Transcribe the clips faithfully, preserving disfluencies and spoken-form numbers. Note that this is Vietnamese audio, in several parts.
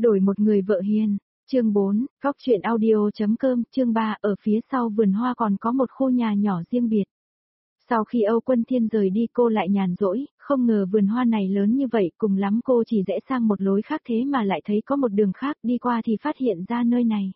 Đổi một người vợ hiền. Chương bốn, góc truyện audio.com, chương ba, ở phía sau vườn hoa còn có một khu nhà nhỏ riêng biệt. Sau khi Âu Quân Thiên rời đi cô lại nhàn rỗi, không ngờ vườn hoa này lớn như vậy, cùng lắm cô chỉ rẽ sang một lối khác thế mà lại thấy có một đường khác, đi qua thì phát hiện ra nơi này.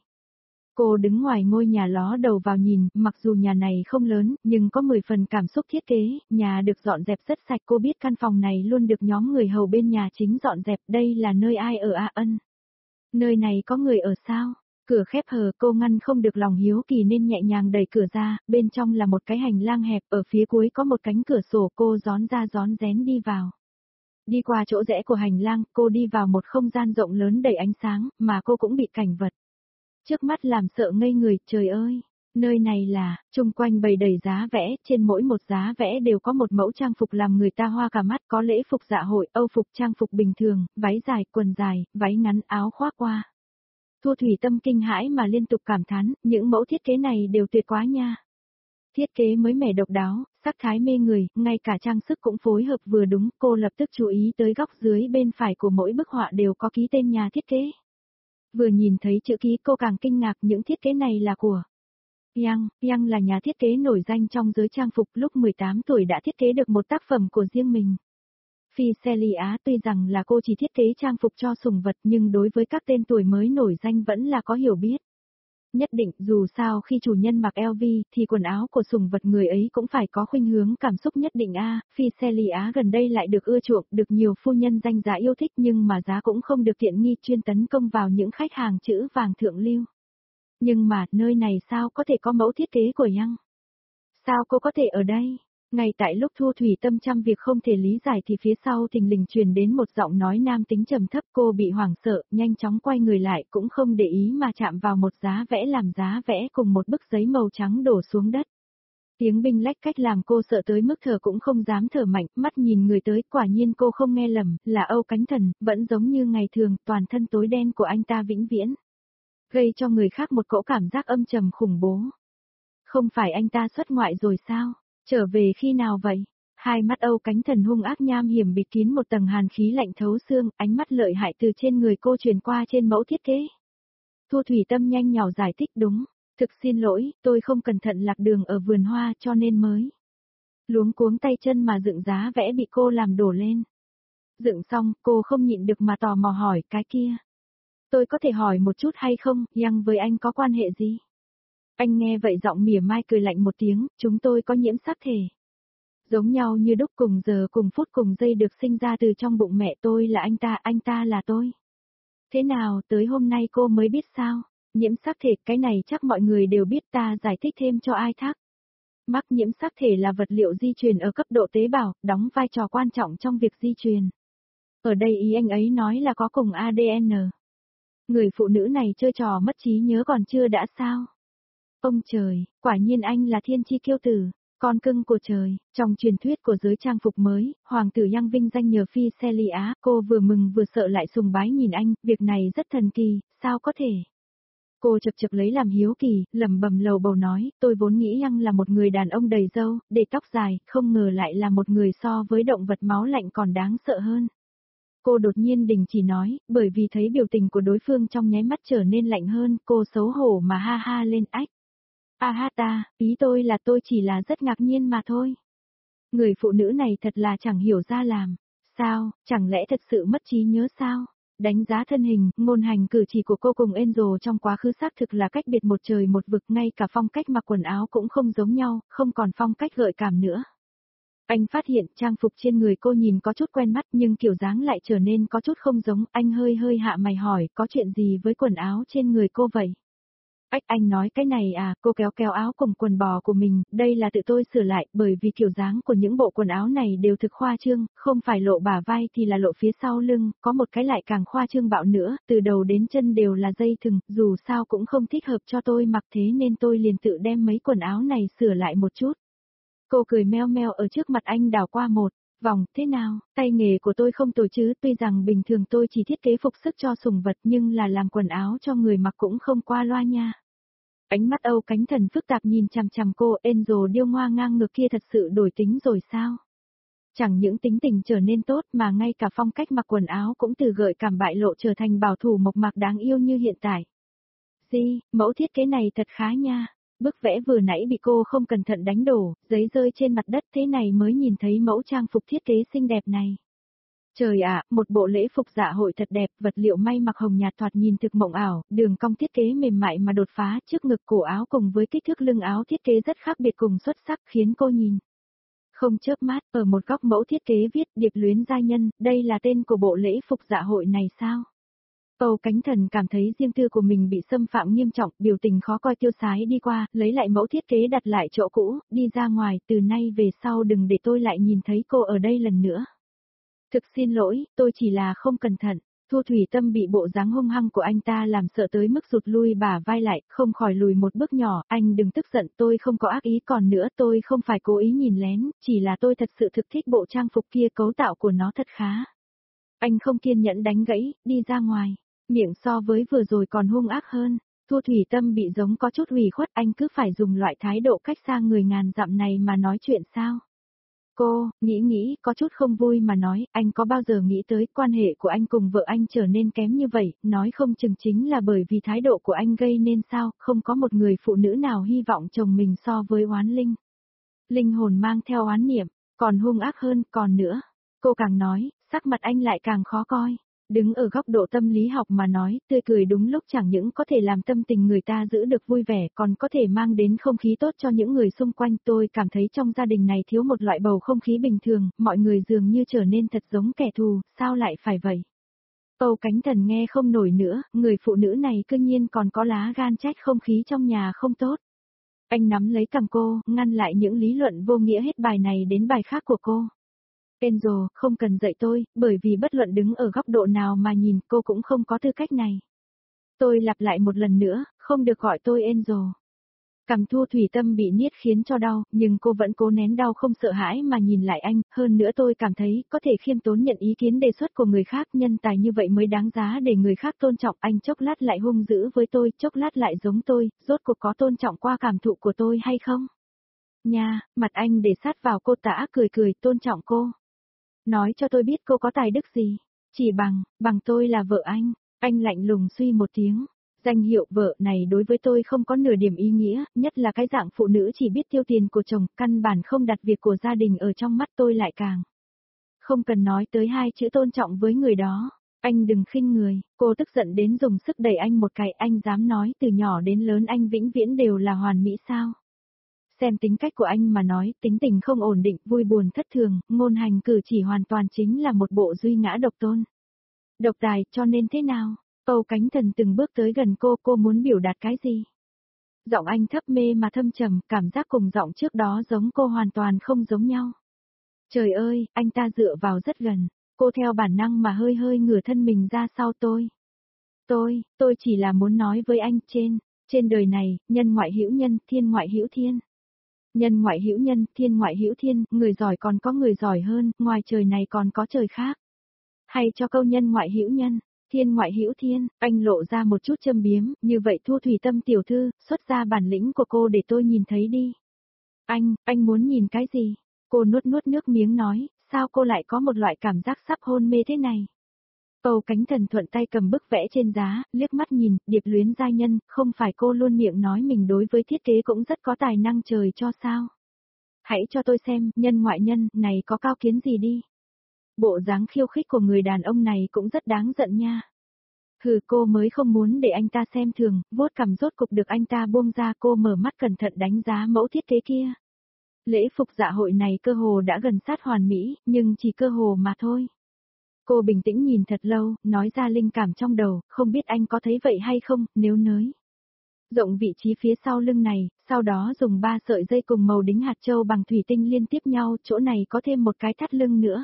Cô đứng ngoài ngôi nhà ló đầu vào nhìn, mặc dù nhà này không lớn, nhưng có mười phần cảm xúc thiết kế, nhà được dọn dẹp rất sạch, cô biết căn phòng này luôn được nhóm người hầu bên nhà chính dọn dẹp, đây là nơi ai ở à ân. Nơi này có người ở sao? Cửa khép hờ, cô ngăn không được lòng hiếu kỳ nên nhẹ nhàng đẩy cửa ra, bên trong là một cái hành lang hẹp, ở phía cuối có một cánh cửa sổ, cô gión ra gión rén đi vào. Đi qua chỗ rẽ của hành lang, cô đi vào một không gian rộng lớn đầy ánh sáng, mà cô cũng bị cảnh vật trước mắt làm sợ ngây người, trời ơi, nơi này là, chung quanh bày đầy giá vẽ, trên mỗi một giá vẽ đều có một mẫu trang phục làm người ta hoa cả mắt, có lễ phục dạ hội, âu phục, trang phục bình thường, váy dài, quần dài, váy ngắn, áo khoác qua. Thu Thủy Tâm kinh hãi mà liên tục cảm thán, những mẫu thiết kế này đều tuyệt quá nha. Thiết kế mới mẻ độc đáo, sắc thái mê người, ngay cả trang sức cũng phối hợp vừa đúng, cô lập tức chú ý tới góc dưới bên phải của mỗi bức họa đều có ký tên nhà thiết kế. Vừa nhìn thấy chữ ký cô càng kinh ngạc, những thiết kế này là của Yang. Yang là nhà thiết kế nổi danh trong giới trang phục, lúc mười tám tuổi đã thiết kế được một tác phẩm của riêng mình. Phi Celia tuy rằng là cô chỉ thiết kế trang phục cho sủng vật nhưng đối với các tên tuổi mới nổi danh vẫn là có hiểu biết. Nhất định, dù sao khi chủ nhân mặc L V thì quần áo của sủng vật người ấy cũng phải có khuynh hướng cảm xúc nhất định a. À, Phi Celia gần đây lại được ưa chuộng, được nhiều phu nhân danh giá yêu thích nhưng mà giá cũng không được tiện nghi, chuyên tấn công vào những khách hàng chữ vàng thượng lưu. Nhưng mà, nơi này sao có thể có mẫu thiết kế của Yang? Sao cô có thể ở đây? Ngay tại lúc Thu Thủy Tâm trăm việc không thể lý giải thì phía sau thình lình truyền đến một giọng nói nam tính trầm thấp, cô bị hoảng sợ, nhanh chóng quay người lại cũng không để ý mà chạm vào một giá vẽ làm giá vẽ cùng một bức giấy màu trắng đổ xuống đất. Tiếng binh lách cách làm cô sợ tới mức thở cũng không dám thở mạnh, mắt nhìn người tới, quả nhiên cô không nghe lầm, là Âu Cánh Thần, vẫn giống như ngày thường, toàn thân tối đen của anh ta vĩnh viễn. Gây cho người khác một cỗ cảm giác âm trầm khủng bố. Không phải anh ta xuất ngoại rồi sao? Trở về khi nào vậy? Hai mắt Âu Cánh Thần hung ác nham hiểm bịt kín một tầng hàn khí lạnh thấu xương, ánh mắt lợi hại từ trên người cô truyền qua trên mẫu thiết kế. Thu Thủy Tâm nhanh nhỏ giải thích, đúng, thực xin lỗi, tôi không cẩn thận lạc đường ở vườn hoa cho nên mới luống cuống tay chân mà dựng giá vẽ bị cô làm đổ lên. Dựng xong, cô không nhịn được mà tò mò hỏi, cái kia. Tôi có thể hỏi một chút hay không, Yang với anh có quan hệ gì? Anh nghe vậy giọng mỉa mai cười lạnh một tiếng, chúng tôi có nhiễm sắc thể. Giống nhau như đúc, cùng giờ cùng phút cùng giây được sinh ra từ trong bụng mẹ, tôi là anh ta, anh ta là tôi. Thế nào, tới hôm nay cô mới biết sao? Nhiễm sắc thể, cái này chắc mọi người đều biết, ta giải thích thêm cho ai thắc. Mắc nhiễm sắc thể là vật liệu di truyền ở cấp độ tế bào, đóng vai trò quan trọng trong việc di truyền. Ở đây ý anh ấy nói là có cùng a đê en. Người phụ nữ này chơi trò mất trí nhớ còn chưa đã sao? Ông trời, quả nhiên anh là thiên chi kiêu tử, con cưng của trời. Trong truyền thuyết của giới trang phục mới, hoàng tử Yang vinh danh nhờ Phi Celia, cô vừa mừng vừa sợ lại sùng bái nhìn anh, việc này rất thần kỳ, sao có thể? Cô chập chập lấy làm hiếu kỳ, lẩm bẩm lầu bầu nói, tôi vốn nghĩ Yang là một người đàn ông đầy râu, để tóc dài, không ngờ lại là một người so với động vật máu lạnh còn đáng sợ hơn. Cô đột nhiên đình chỉ nói, bởi vì thấy biểu tình của đối phương trong nháy mắt trở nên lạnh hơn, cô xấu hổ mà ha ha lên, ách. A ha ta, ý tôi là tôi chỉ là rất ngạc nhiên mà thôi. Người phụ nữ này thật là chẳng hiểu ra làm. Sao, chẳng lẽ thật sự mất trí nhớ sao? Đánh giá thân hình, ngôn hành cử chỉ của cô cùng Angel trong quá khứ xác thực là cách biệt một trời một vực, ngay cả phong cách mặc quần áo cũng không giống nhau, không còn phong cách gợi cảm nữa. Anh phát hiện trang phục trên người cô nhìn có chút quen mắt nhưng kiểu dáng lại trở nên có chút không giống, anh hơi hơi hạ mày hỏi, có chuyện gì với quần áo trên người cô vậy? Ách, anh nói cái này à, cô kéo kéo áo cùng quần bò của mình, đây là tự tôi sửa lại, bởi vì kiểu dáng của những bộ quần áo này đều thực khoa trương, không phải lộ bả vai thì là lộ phía sau lưng, có một cái lại càng khoa trương bạo nữa, từ đầu đến chân đều là dây thừng, dù sao cũng không thích hợp cho tôi mặc, thế nên tôi liền tự đem mấy quần áo này sửa lại một chút. Cô cười meo meo ở trước mặt anh đảo qua một vòng, thế nào, tay nghề của tôi không tồi chứ, tuy rằng bình thường tôi chỉ thiết kế phục sức cho sủng vật nhưng là làm quần áo cho người mặc cũng không qua loa nha. Ánh mắt Âu Cánh Thần phức tạp nhìn chằm chằm cô, Angel điêu ngoa ngang ngược kia thật sự đổi tính rồi sao? Chẳng những tính tình trở nên tốt mà ngay cả phong cách mặc quần áo cũng từ gợi cảm bại lộ trở thành bảo thủ mộc mạc đáng yêu như hiện tại. Di, mẫu thiết kế này thật khá nha. Bức vẽ vừa nãy bị cô không cẩn thận đánh đổ, giấy rơi trên mặt đất thế này mới nhìn thấy mẫu trang phục thiết kế xinh đẹp này. Trời ạ, một bộ lễ phục dạ hội thật đẹp, vật liệu may mặc hồng nhạt thoạt nhìn thực mộng ảo, đường cong thiết kế mềm mại mà đột phá, trước ngực cổ áo cùng với kích thước lưng áo thiết kế rất khác biệt cùng xuất sắc khiến cô nhìn không chớp mắt. Ở một góc mẫu thiết kế viết Điệp Luyến Giai Nhân, đây là tên của bộ lễ phục dạ hội này sao? Âu Cánh Thần cảm thấy riêng tư của mình bị xâm phạm nghiêm trọng, biểu tình khó coi tiêu sái đi qua, lấy lại mẫu thiết kế đặt lại chỗ cũ, đi ra ngoài, từ nay về sau đừng để tôi lại nhìn thấy cô ở đây lần nữa. Thực xin lỗi, tôi chỉ là không cẩn thận. Thu Thủy Tâm bị bộ dáng hung hăng của anh ta làm sợ tới mức rụt lui bả vai lại, không khỏi lùi một bước nhỏ, anh đừng tức giận, tôi không có ác ý, còn nữa tôi không phải cố ý nhìn lén, chỉ là tôi thật sự thực thích bộ trang phục kia, cấu tạo của nó thật khá. Anh không kiên nhẫn đánh gãy, đi ra ngoài, miệng so với vừa rồi còn hung ác hơn. Thu Thủy Tâm bị giống có chút ủy khuất, anh cứ phải dùng loại thái độ cách xa người ngàn dặm này mà nói chuyện sao? Cô, nghĩ nghĩ, có chút không vui mà nói, anh có bao giờ nghĩ tới quan hệ của anh cùng vợ anh trở nên kém như vậy, nói không chừng chính là bởi vì thái độ của anh gây nên sao, không có một người phụ nữ nào hy vọng chồng mình so với oán linh. Linh hồn mang theo oán niệm, còn hung ác hơn, còn nữa. Cô càng nói, sắc mặt anh lại càng khó coi. Đứng ở góc độ tâm lý học mà nói, tươi cười đúng lúc chẳng những có thể làm tâm tình người ta giữ được vui vẻ, còn có thể mang đến không khí tốt cho những người xung quanh. Tôi cảm thấy trong gia đình này thiếu một loại bầu không khí bình thường, mọi người dường như trở nên thật giống kẻ thù, sao lại phải vậy? Âu Cánh Thần nghe không nổi nữa, người phụ nữ này cư nhiên còn có lá gan trách không khí trong nhà không tốt. Anh nắm lấy cằm cô, ngăn lại những lý luận vô nghĩa hết bài này đến bài khác của cô. Angel, không cần dạy tôi, bởi vì bất luận đứng ở góc độ nào mà nhìn cô cũng không có tư cách này. Tôi lặp lại một lần nữa, không được gọi tôi Angel. Cằm Thu Thủy Tâm bị niết khiến cho đau, nhưng cô vẫn cố nén đau không sợ hãi mà nhìn lại anh, hơn nữa tôi cảm thấy có thể khiêm tốn nhận ý kiến đề xuất của người khác, nhân tài như vậy mới đáng giá để người khác tôn trọng. Anh chốc lát lại hung dữ với tôi, chốc lát lại giống tôi, rốt cuộc có tôn trọng qua cảm thụ của tôi hay không? Nha, mặt anh để sát vào cô tã cười cười, tôn trọng cô. Nói cho tôi biết cô có tài đức gì, chỉ bằng, bằng tôi là vợ anh. Anh lạnh lùng suy một tiếng, danh hiệu vợ này đối với tôi không có nửa điểm ý nghĩa, nhất là cái dạng phụ nữ chỉ biết tiêu tiền của chồng, căn bản không đặt việc của gia đình ở trong mắt tôi lại càng. Không cần nói tới hai chữ tôn trọng với người đó, anh đừng khinh người. Cô tức giận đến dùng sức đẩy anh một cái, anh dám nói từ nhỏ đến lớn anh vĩnh viễn đều là hoàn mỹ sao? Xem tính cách của anh mà nói, tính tình không ổn định, vui buồn thất thường, ngôn hành cử chỉ hoàn toàn chính là một bộ duy ngã độc tôn. Độc tài, cho nên thế nào? Âu Cánh Thần từng bước tới gần cô, cô muốn biểu đạt cái gì? Giọng anh thấp mê mà thâm trầm, cảm giác cùng giọng trước đó giống cô hoàn toàn không giống nhau. Trời ơi, anh ta dựa vào rất gần, cô theo bản năng mà hơi hơi ngửa thân mình ra sau tôi. Tôi, tôi chỉ là muốn nói với anh, trên, trên đời này, nhân ngoại hữu nhân, thiên ngoại hữu thiên. Nhân ngoại hữu nhân, thiên ngoại hữu thiên, người giỏi còn có người giỏi hơn, ngoài trời này còn có trời khác. Hay cho câu nhân ngoại hữu nhân, thiên ngoại hữu thiên, anh lộ ra một chút châm biếm, như vậy Thu Thủy Tâm tiểu thư, xuất ra bản lĩnh của cô để tôi nhìn thấy đi. Anh, anh muốn nhìn cái gì? Cô nuốt nuốt nước miếng nói, sao cô lại có một loại cảm giác sắp hôn mê thế này? Âu Cánh Thần thuận tay cầm bức vẽ trên giá, liếc mắt nhìn, Điệp Luyến Giai Nhân, không phải cô luôn miệng nói mình đối với thiết kế cũng rất có tài năng trời cho sao? Hãy cho tôi xem, nhân ngoại nhân, này có cao kiến gì đi? Bộ dáng khiêu khích của người đàn ông này cũng rất đáng giận nha. Hừ, cô mới không muốn để anh ta xem thường, vuốt cằm rốt cục được anh ta buông ra, cô mở mắt cẩn thận đánh giá mẫu thiết kế kia. Lễ phục dạ hội này cơ hồ đã gần sát hoàn mỹ, nhưng chỉ cơ hồ mà thôi. Cô bình tĩnh nhìn thật lâu, nói ra linh cảm trong đầu, không biết anh có thấy vậy hay không, nếu nới rộng vị trí phía sau lưng này, sau đó dùng ba sợi dây cùng màu đính hạt châu bằng thủy tinh liên tiếp nhau, chỗ này có thêm một cái thắt lưng nữa.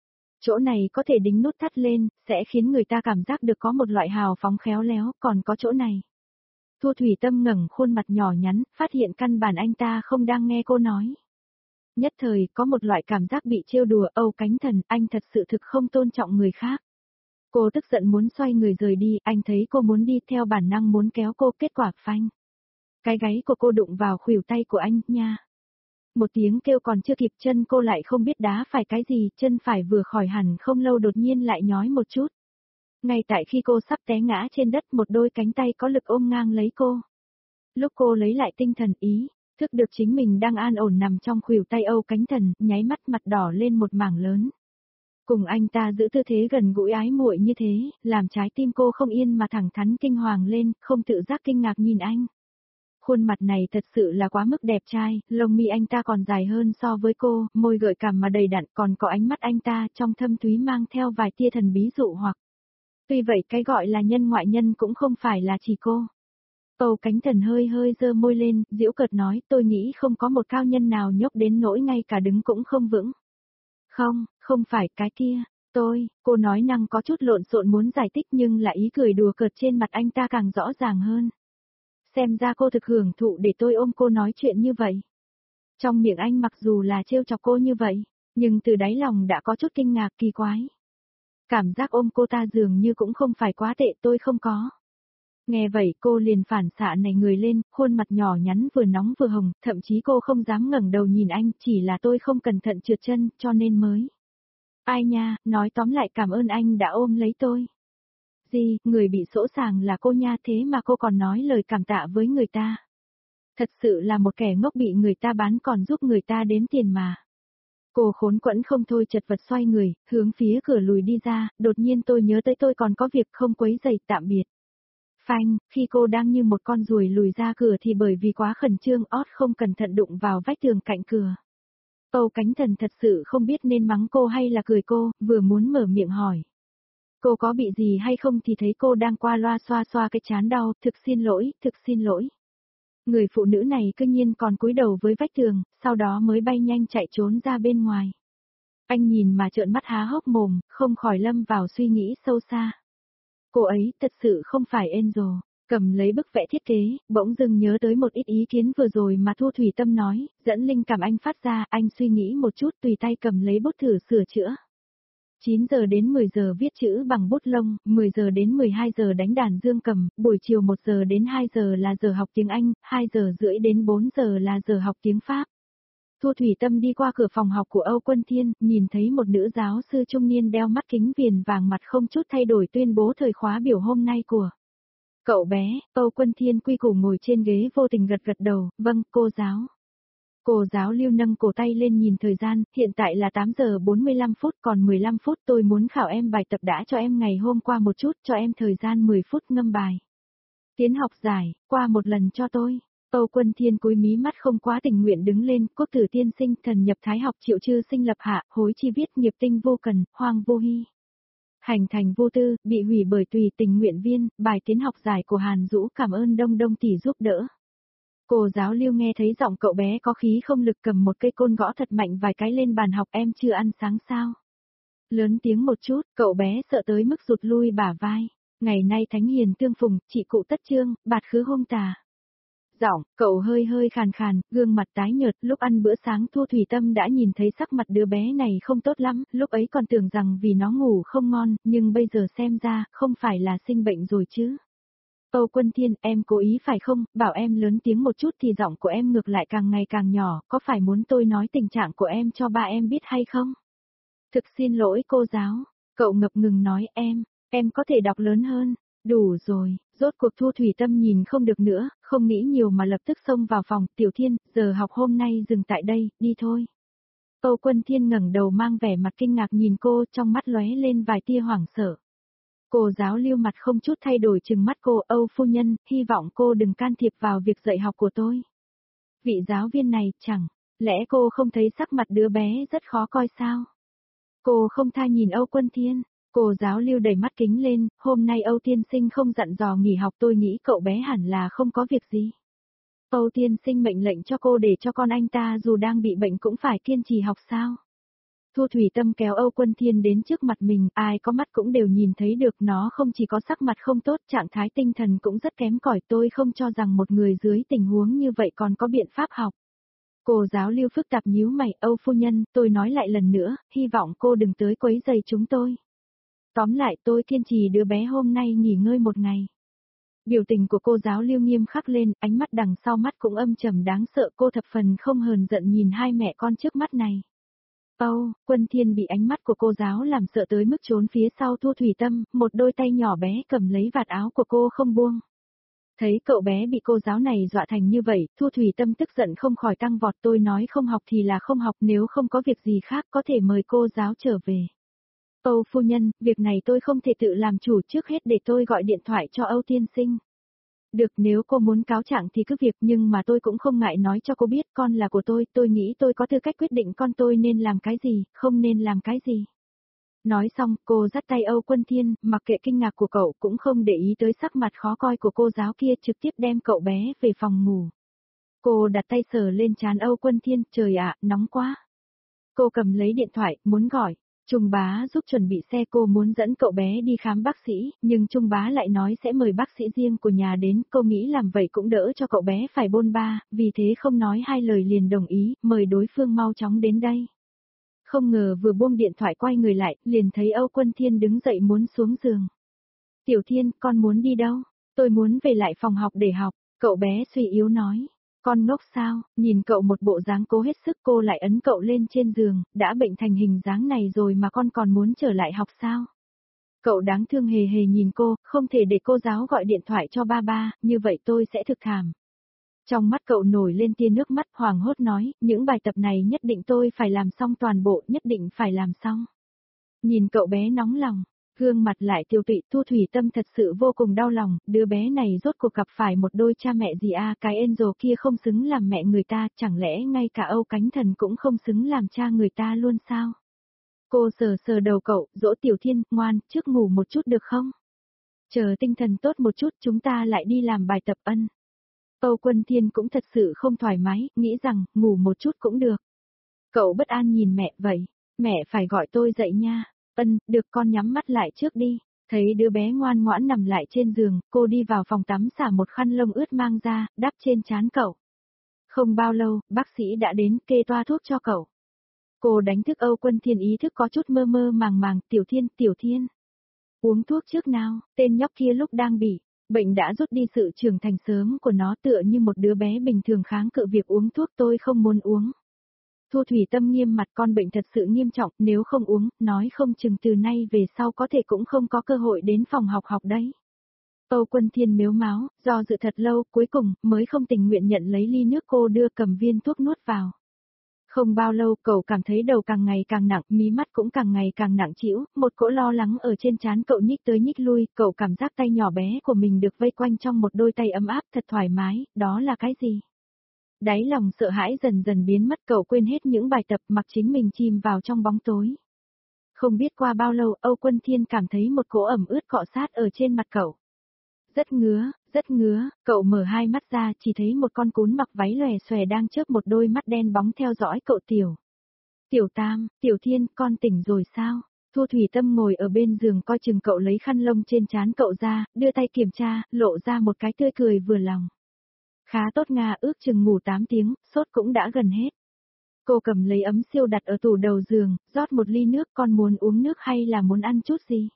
Chỗ này có thể đính nút thắt lên, sẽ khiến người ta cảm giác được có một loại hào phóng khéo léo, còn có chỗ này. Thu Thủy Tâm ngẩng khuôn mặt nhỏ nhắn, phát hiện căn bản anh ta không đang nghe cô nói. Nhất thời, có một loại cảm giác bị trêu đùa, Âu Cánh Thần, anh thật sự thực không tôn trọng người khác. Cô tức giận muốn xoay người rời đi, anh thấy cô muốn đi theo bản năng muốn kéo cô, kết quả phanh. Cái gáy của cô đụng vào khuỷu tay của anh, nha. Một tiếng kêu còn chưa kịp chân cô lại không biết đá phải cái gì, chân phải vừa khỏi hẳn không lâu đột nhiên lại nhói một chút. Ngay tại khi cô sắp té ngã trên đất một đôi cánh tay có lực ôm ngang lấy cô. Lúc cô lấy lại tinh thần ý, thức được chính mình đang an ổn nằm trong khuỷu tay Âu Cánh Thần, nháy mắt mặt đỏ lên một mảng lớn. Cùng anh ta giữ tư thế gần gũi ái muội như thế, làm trái tim cô không yên mà thẳng thắn kinh hoàng lên, không tự giác kinh ngạc nhìn anh. Khuôn mặt này thật sự là quá mức đẹp trai, lông mi anh ta còn dài hơn so với cô, môi gợi cảm mà đầy đặn, còn có ánh mắt anh ta trong thâm thúy mang theo vài tia thần bí dụ hoặc. Tuy vậy cái gọi là nhân ngoại nhân cũng không phải là chỉ cô. Âu Cánh Thần hơi hơi giơ môi lên, giễu cợt nói, tôi nghĩ không có một cao nhân nào nhốc đến nỗi ngay cả đứng cũng không vững. Không, không phải cái kia, tôi, cô nói năng có chút lộn xộn muốn giải thích nhưng là ý cười đùa cợt trên mặt anh ta càng rõ ràng hơn. Xem ra cô thực hưởng thụ để tôi ôm cô nói chuyện như vậy. Trong miệng anh mặc dù là trêu chọc cô như vậy, nhưng từ đáy lòng đã có chút kinh ngạc kỳ quái. Cảm giác ôm cô ta dường như cũng không phải quá tệ, tôi không có. Nghe vậy cô liền phản xạ này người lên, khuôn mặt nhỏ nhắn vừa nóng vừa hồng, thậm chí cô không dám ngẩng đầu nhìn anh, chỉ là tôi không cẩn thận trượt chân, cho nên mới. Ai nha, nói tóm lại cảm ơn anh đã ôm lấy tôi. Gì, người bị sỗ sàng là cô nha, thế mà cô còn nói lời cảm tạ với người ta. Thật sự là một kẻ ngốc bị người ta bán còn giúp người ta đếm tiền mà. Cô khốn quẫn không thôi chật vật xoay người, hướng phía cửa lùi đi ra, đột nhiên tôi nhớ tới tôi còn có việc không quấy rầy, tạm biệt. Phanh, khi cô đang như một con ruồi lùi ra cửa thì bởi vì quá khẩn trương ót không cẩn thận đụng vào vách tường cạnh cửa. Âu Cánh Thần thật sự không biết nên mắng cô hay là cười cô, vừa muốn mở miệng hỏi. Cô có bị gì hay không thì thấy cô đang qua loa xoa xoa cái chán đau, thực xin lỗi, thực xin lỗi. Người phụ nữ này cứ nhiên còn cúi đầu với vách tường, sau đó mới bay nhanh chạy trốn ra bên ngoài. Anh nhìn mà trợn mắt há hốc mồm, không khỏi lâm vào suy nghĩ sâu xa. Cô ấy thật sự không phải Angel, cầm lấy bức vẽ thiết kế, bỗng dưng nhớ tới một ít ý kiến vừa rồi mà Thu Thủy Tâm nói, dẫn linh cảm anh phát ra, anh suy nghĩ một chút tùy tay cầm lấy bút thử sửa chữa. chín giờ đến mười giờ viết chữ bằng bút lông, mười giờ đến mười hai giờ đánh đàn dương cầm, buổi chiều một giờ đến hai giờ là giờ học tiếng Anh, hai giờ rưỡi đến bốn giờ là giờ học tiếng Pháp. Thu Thủy Tâm đi qua cửa phòng học của Âu Quân Thiên, nhìn thấy một nữ giáo sư trung niên đeo mắt kính viền vàng mặt không chút thay đổi tuyên bố thời khóa biểu hôm nay của cậu bé. Âu Quân Thiên quy củ ngồi trên ghế vô tình gật gật đầu, vâng, cô giáo. Cô giáo Lưu nâng cổ tay lên nhìn thời gian, hiện tại là tám giờ bốn mươi lăm phút, còn mười lăm phút tôi muốn khảo em bài tập đã cho em ngày hôm qua một chút, cho em thời gian mười phút ngâm bài. Tiến học giải, qua một lần cho tôi. Âu Quân Thiên cúi mí mắt không quá tình nguyện đứng lên, Cốt Tử tiên sinh, thần nhập thái học triệu chư sinh lập hạ, hối chi viết nghiệp tinh vô cần, hoang vô hy. Hành thành vô tư, bị hủy bởi tùy tình nguyện viên, bài tiến học giải của Hàn Dũ, cảm ơn Đông Đông tỷ giúp đỡ. Cô giáo Lưu nghe thấy giọng cậu bé có khí không lực cầm một cây côn gõ thật mạnh vài cái lên bàn học, em chưa ăn sáng sao. Lớn tiếng một chút, cậu bé sợ tới mức rụt lui bả vai. Ngày nay thánh hiền tương phùng, chị cụ tất trương, bạt khứ hông tà. Giọng, cậu hơi hơi khàn khàn, gương mặt tái nhợt, lúc ăn bữa sáng Thu Thủy Tâm đã nhìn thấy sắc mặt đứa bé này không tốt lắm, lúc ấy còn tưởng rằng vì nó ngủ không ngon, nhưng bây giờ xem ra, không phải là sinh bệnh rồi chứ. Âu Quân Thiên, em cố ý phải không, bảo em lớn tiếng một chút thì giọng của em ngược lại càng ngày càng nhỏ, có phải muốn tôi nói tình trạng của em cho ba em biết hay không? Thực xin lỗi cô giáo, cậu ngập ngừng nói em, em có thể đọc lớn hơn. Đủ rồi, rốt cuộc Thu Thủy Tâm nhìn không được nữa, không nghĩ nhiều mà lập tức xông vào phòng, Tiểu Thiên, giờ học hôm nay dừng tại đây, đi thôi. Âu Quân Thiên ngẩng đầu mang vẻ mặt kinh ngạc nhìn cô, trong mắt lóe lên vài tia hoảng sợ. Cô giáo Lưu mặt không chút thay đổi trừng mắt cô, Âu phu nhân, hy vọng cô đừng can thiệp vào việc dạy học của tôi. Vị giáo viên này, chẳng lẽ cô không thấy sắc mặt đứa bé rất khó coi sao? Cô không tha nhìn Âu Quân Thiên. Cô giáo Lưu đẩy mắt kính lên, hôm nay Âu tiên sinh không dặn dò nghỉ học, tôi nghĩ cậu bé hẳn là không có việc gì. Âu tiên sinh mệnh lệnh cho cô để cho con anh ta dù đang bị bệnh cũng phải kiên trì học sao. Thu Thủy Tâm kéo Âu Quân Thiên đến trước mặt mình, ai có mắt cũng đều nhìn thấy được, nó không chỉ có sắc mặt không tốt, trạng thái tinh thần cũng rất kém cỏi, tôi không cho rằng một người dưới tình huống như vậy còn có biện pháp học. Cô giáo Lưu phức tạp nhíu mày, Âu phu nhân, tôi nói lại lần nữa, hy vọng cô đừng tới quấy rầy chúng tôi. Tóm lại tôi kiên trì đứa bé hôm nay nghỉ ngơi một ngày. Biểu tình của cô giáo Lưu nghiêm khắc lên, ánh mắt đằng sau mắt cũng âm trầm đáng sợ, cô thập phần không hờn giận nhìn hai mẹ con trước mắt này. Âu, Quân Thiên bị ánh mắt của cô giáo làm sợ tới mức trốn phía sau Thu Thủy Tâm, một đôi tay nhỏ bé cầm lấy vạt áo của cô không buông. Thấy cậu bé bị cô giáo này dọa thành như vậy, Thu Thủy Tâm tức giận không khỏi tăng vọt, tôi nói không học thì là không học, nếu không có việc gì khác có thể mời cô giáo trở về. Âu phu nhân, việc này tôi không thể tự làm chủ, trước hết để tôi gọi điện thoại cho Âu tiên sinh. Được, nếu cô muốn cáo trạng thì cứ việc, nhưng mà tôi cũng không ngại nói cho cô biết con là của tôi, tôi nghĩ tôi có tư cách quyết định con tôi nên làm cái gì, không nên làm cái gì. Nói xong, cô dắt tay Âu Quân Thiên, mặc kệ kinh ngạc của cậu cũng không để ý tới sắc mặt khó coi của cô giáo kia, trực tiếp đem cậu bé về phòng ngủ. Cô đặt tay sờ lên trán Âu Quân Thiên, trời ạ, nóng quá. Cô cầm lấy điện thoại, muốn gọi. Trung bá giúp chuẩn bị xe, cô muốn dẫn cậu bé đi khám bác sĩ, nhưng Trung bá lại nói sẽ mời bác sĩ riêng của nhà đến, cô nghĩ làm vậy cũng đỡ cho cậu bé phải bôn ba, vì thế không nói hai lời liền đồng ý, mời đối phương mau chóng đến đây. Không ngờ vừa buông điện thoại quay người lại, liền thấy Âu Quân Thiên đứng dậy muốn xuống giường. Tiểu Thiên, con muốn đi đâu? Tôi muốn về lại phòng học để học, cậu bé suy yếu nói. Con ngốc sao, nhìn cậu một bộ dáng cố hết sức, cô lại ấn cậu lên trên giường, đã bệnh thành hình dáng này rồi mà con còn muốn trở lại học sao? Cậu đáng thương hề hề nhìn cô, không thể để cô giáo gọi điện thoại cho ba ba, như vậy tôi sẽ thực thảm. Trong mắt cậu nổi lên tia nước mắt, hoảng hốt nói, những bài tập này nhất định tôi phải làm xong toàn bộ, nhất định phải làm xong. Nhìn cậu bé nóng lòng, gương mặt lại tiêu tụy, Thu Thủy Tâm thật sự vô cùng đau lòng, đứa bé này rốt cuộc gặp phải một đôi cha mẹ gì à, cái Angel kia không xứng làm mẹ người ta, chẳng lẽ ngay cả Âu Cánh Thần cũng không xứng làm cha người ta luôn sao? Cô sờ sờ đầu cậu, dỗ Tiểu Thiên, ngoan, trước ngủ một chút được không? Chờ tinh thần tốt một chút chúng ta lại đi làm bài tập ân. Âu Quân Thiên cũng thật sự không thoải mái, nghĩ rằng, ngủ một chút cũng được. Cậu bất an nhìn mẹ, vậy, mẹ phải gọi tôi dậy nha. Ân, được con nhắm mắt lại trước đi. Thấy đứa bé ngoan ngoãn nằm lại trên giường, cô đi vào phòng tắm xả một khăn lông ướt mang ra, đắp trên trán cậu. Không bao lâu, bác sĩ đã đến kê toa thuốc cho cậu. Cô đánh thức Âu Quân Thiên, ý thức có chút mơ mơ màng màng, Tiểu Thiên, Tiểu Thiên. Uống thuốc trước nào, tên nhóc kia lúc đang bị bệnh đã rút đi sự trưởng thành sớm của nó, tựa như một đứa bé bình thường kháng cự việc uống thuốc, tôi không muốn uống. Thu Thủy Tâm nghiêm mặt, con bệnh thật sự nghiêm trọng, nếu không uống, nói không chừng từ nay về sau có thể cũng không có cơ hội đến phòng học học đấy. Âu Quân Thiên mếu máo, do dự thật lâu, cuối cùng, mới không tình nguyện nhận lấy ly nước cô đưa, cầm viên thuốc nuốt vào. Không bao lâu, cậu cảm thấy đầu càng ngày càng nặng, mí mắt cũng càng ngày càng nặng trĩu, một cỗ lo lắng ở trên trán cậu nhích tới nhích lui, cậu cảm giác tay nhỏ bé của mình được vây quanh trong một đôi tay ấm áp thật thoải mái, đó là cái gì? Đáy lòng sợ hãi dần dần biến mất, cậu quên hết những bài tập, mặc chính mình chìm vào trong bóng tối. Không biết qua bao lâu, Âu Quân Thiên cảm thấy một cỗ ẩm ướt cọ sát ở trên mặt cậu. Rất ngứa, rất ngứa, cậu mở hai mắt ra, chỉ thấy một con cún mặc váy lòe xòe đang chớp một đôi mắt đen bóng theo dõi cậu. Tiểu. Tiểu Tam, Tiểu Thiên, con tỉnh rồi sao? Thu Thủy Tâm ngồi ở bên giường coi chừng cậu lấy khăn lông trên trán cậu ra, đưa tay kiểm tra, lộ ra một cái tươi cười vừa lòng. Khá tốt Nga, ước chừng ngủ tám tiếng, sốt cũng đã gần hết. Cô cầm lấy ấm siêu đặt ở tủ đầu giường, rót một ly nước, con muốn uống nước hay là muốn ăn chút gì?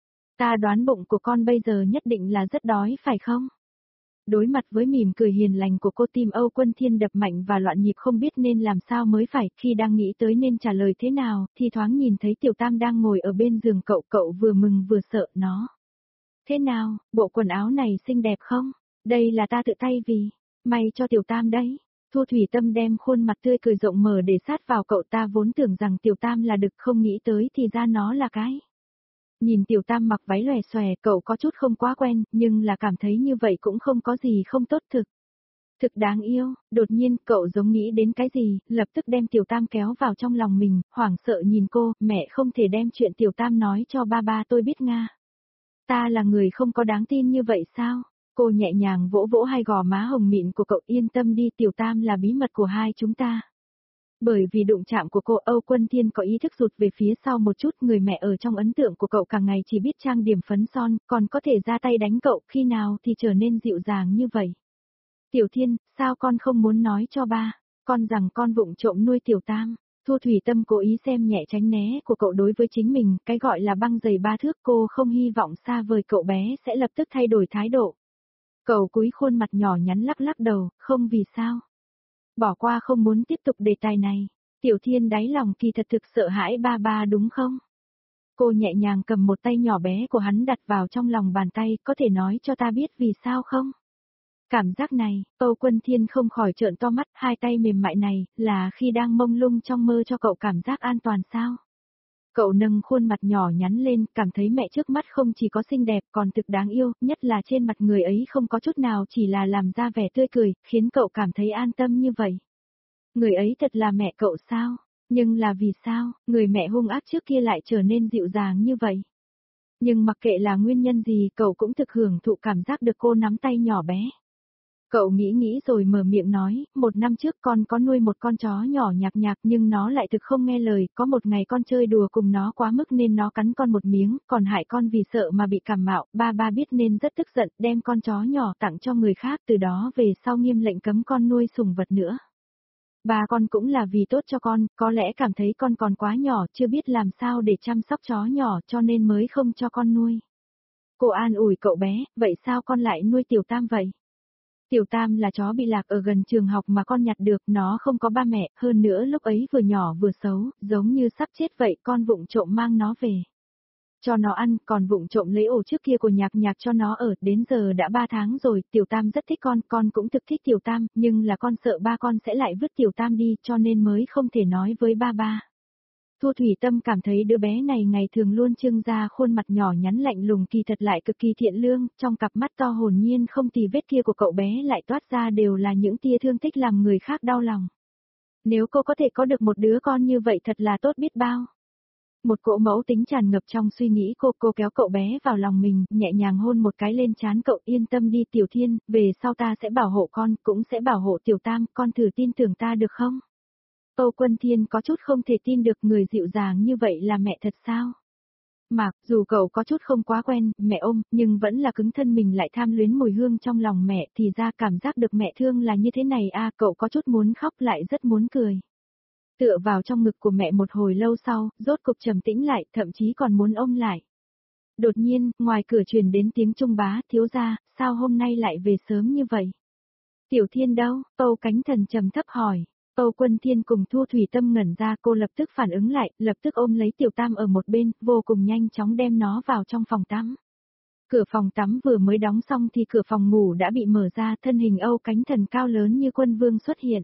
Ta đoán bụng của con bây giờ nhất định là rất đói phải không? Đối mặt với mỉm cười hiền lành của cô, tim Âu Quân Thiên đập mạnh và loạn nhịp không biết nên làm sao mới phải, khi đang nghĩ tới nên trả lời thế nào, thì thoáng nhìn thấy Tiểu Tam đang ngồi ở bên giường cậu, cậu vừa mừng vừa sợ nó. Thế nào, bộ quần áo này xinh đẹp không? Đây là ta tự tay vì, may cho Tiểu Tam đấy. Thu Thủy Tâm đem khuôn mặt tươi cười rộng mở để sát vào cậu, ta vốn tưởng rằng Tiểu Tam là đực, không nghĩ tới thì ra nó là cái. Nhìn Tiểu Tam mặc váy lòe xòe, cậu có chút không quá quen, nhưng là cảm thấy như vậy cũng không có gì không tốt thực. Thực đáng yêu, đột nhiên cậu giống nghĩ đến cái gì, lập tức đem Tiểu Tam kéo vào trong lòng mình, hoảng sợ nhìn cô, mẹ không thể đem chuyện Tiểu Tam nói cho ba ba tôi biết Nga. Ta là người không có đáng tin như vậy sao? Cô nhẹ nhàng vỗ vỗ hai gò má hồng mịn của cậu, yên tâm đi, Tiểu Tam là bí mật của hai chúng ta. Bởi vì đụng chạm của cô, Âu Quân Thiên có ý thức rụt về phía sau một chút, người mẹ ở trong ấn tượng của cậu càng ngày chỉ biết trang điểm phấn son, còn có thể ra tay đánh cậu, khi nào thì trở nên dịu dàng như vậy. Tiểu Thiên, sao con không muốn nói cho ba, con rằng con vụng trộm nuôi Tiểu Tam. Thu Thủy Tâm cố ý xem nhẹ tránh né của cậu đối với chính mình, cái gọi là băng giày ba thước, cô không hy vọng xa vời cậu bé sẽ lập tức thay đổi thái độ. Cậu cúi khuôn mặt nhỏ nhắn lắc lắc đầu, không vì sao. Bỏ qua không muốn tiếp tục đề tài này. Tiểu Thiên đáy lòng kỳ thật thực sợ hãi ba ba đúng không? Cô nhẹ nhàng cầm một tay nhỏ bé của hắn đặt vào trong lòng bàn tay, có thể nói cho ta biết vì sao không? Cảm giác này, Âu Quân Thiên không khỏi trợn to mắt, hai tay mềm mại này, là khi đang mông lung trong mơ cho cậu cảm giác an toàn sao? Cậu nâng khuôn mặt nhỏ nhắn lên, cảm thấy mẹ trước mắt không chỉ có xinh đẹp còn thực đáng yêu, nhất là trên mặt người ấy không có chút nào chỉ là làm ra vẻ tươi cười, khiến cậu cảm thấy an tâm như vậy. Người ấy thật là mẹ cậu sao? Nhưng là vì sao, người mẹ hung ác trước kia lại trở nên dịu dàng như vậy? Nhưng mặc kệ là nguyên nhân gì, cậu cũng thực hưởng thụ cảm giác được cô nắm tay nhỏ bé. Cậu nghĩ nghĩ rồi mở miệng nói, một năm trước con có nuôi một con chó nhỏ nhạc nhạc nhưng nó lại thực không nghe lời, có một ngày con chơi đùa cùng nó quá mức nên nó cắn con một miếng, còn hại con vì sợ mà bị cảm mạo, ba ba biết nên rất tức giận, đem con chó nhỏ tặng cho người khác, từ đó về sau nghiêm lệnh cấm con nuôi sủng vật nữa. Ba con cũng là vì tốt cho con, có lẽ cảm thấy con còn quá nhỏ, chưa biết làm sao để chăm sóc chó nhỏ cho nên mới không cho con nuôi. Cô an ủi cậu bé, vậy sao con lại nuôi Tiểu Tam vậy? Tiểu Tam là chó bị lạc ở gần trường học mà con nhặt được, nó không có ba mẹ, hơn nữa lúc ấy vừa nhỏ vừa xấu, giống như sắp chết vậy, con vụng trộm mang nó về. Cho nó ăn, còn vụng trộm lấy ổ trước kia của nhạc nhạc cho nó ở, đến giờ đã ba tháng rồi, Tiểu Tam rất thích con, con cũng thực thích Tiểu Tam, nhưng là con sợ ba con sẽ lại vứt Tiểu Tam đi, cho nên mới không thể nói với ba ba. Thu Thủy Tâm cảm thấy đứa bé này ngày thường luôn trưng ra khuôn mặt nhỏ nhắn lạnh lùng kỳ thật lại cực kỳ thiện lương, trong cặp mắt to hồn nhiên không tì vết kia của cậu bé lại toát ra đều là những tia thương tích làm người khác đau lòng. Nếu cô có thể có được một đứa con như vậy thật là tốt biết bao. Một cỗ mẫu tính tràn ngập trong suy nghĩ cô, cô kéo cậu bé vào lòng mình, nhẹ nhàng hôn một cái lên trán cậu, yên tâm đi Tiểu Thiên, về sau ta sẽ bảo hộ con, cũng sẽ bảo hộ Tiểu Tam, con thử tin tưởng ta được không? Âu Quân Thiên có chút không thể tin được người dịu dàng như vậy là mẹ thật sao? Mạc, dù cậu có chút không quá quen, mẹ ôm, nhưng vẫn là cứng thân mình lại tham luyến mùi hương trong lòng mẹ, thì ra cảm giác được mẹ thương là như thế này a, cậu có chút muốn khóc lại rất muốn cười. Tựa vào trong ngực của mẹ một hồi lâu sau, rốt cục trầm tĩnh lại, thậm chí còn muốn ôm lại. Đột nhiên, ngoài cửa truyền đến tiếng Trung Bá, thiếu gia, sao hôm nay lại về sớm như vậy? Tiểu Thiên đâu? Âu Cánh Thần trầm thấp hỏi. Âu Quân Thiên cùng Thu Thủy Tâm ngẩn ra, cô lập tức phản ứng lại, lập tức ôm lấy Tiểu Tam ở một bên, vô cùng nhanh chóng đem nó vào trong phòng tắm. Cửa phòng tắm vừa mới đóng xong thì cửa phòng ngủ đã bị mở ra, thân hình Âu Cánh Thần cao lớn như quân vương xuất hiện.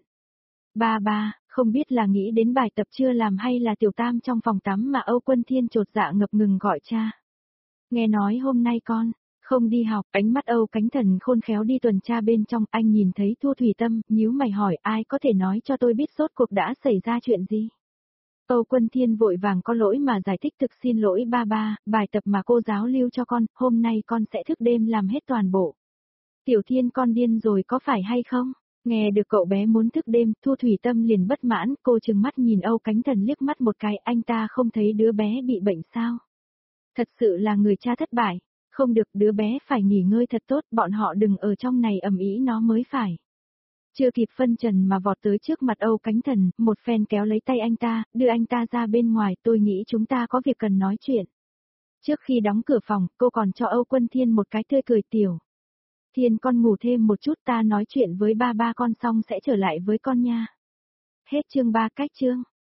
Ba ba, không biết là nghĩ đến bài tập chưa làm hay là Tiểu Tam trong phòng tắm mà Âu Quân Thiên trột dạ ngập ngừng gọi cha. Nghe nói hôm nay con không đi học, ánh mắt Âu Cánh Thần khôn khéo đi tuần tra bên trong, anh nhìn thấy Thu Thủy Tâm, nhíu mày hỏi ai có thể nói cho tôi biết rốt cuộc đã xảy ra chuyện gì. Âu Quân Thiên vội vàng có lỗi mà giải thích thực xin lỗi ba ba, bài tập mà cô giáo lưu cho con, hôm nay con sẽ thức đêm làm hết toàn bộ. Tiểu Thiên con điên rồi có phải hay không? Nghe được cậu bé muốn thức đêm, Thu Thủy Tâm liền bất mãn, cô trừng mắt nhìn Âu Cánh Thần liếc mắt một cái, anh ta không thấy đứa bé bị bệnh sao? Thật sự là người cha thất bại. Không được, đứa bé phải nghỉ ngơi thật tốt, bọn họ đừng ở trong này ầm ĩ nó mới phải. Chưa kịp phân trần mà vọt tới trước mặt Âu Cánh Thần, một phen kéo lấy tay anh ta, đưa anh ta ra bên ngoài, tôi nghĩ chúng ta có việc cần nói chuyện. Trước khi đóng cửa phòng, cô còn cho Âu Quân Thiên một cái tươi cười Tiểu. Thiên con ngủ thêm một chút, ta nói chuyện với ba ba con xong sẽ trở lại với con nha. Hết chương ba cách chương.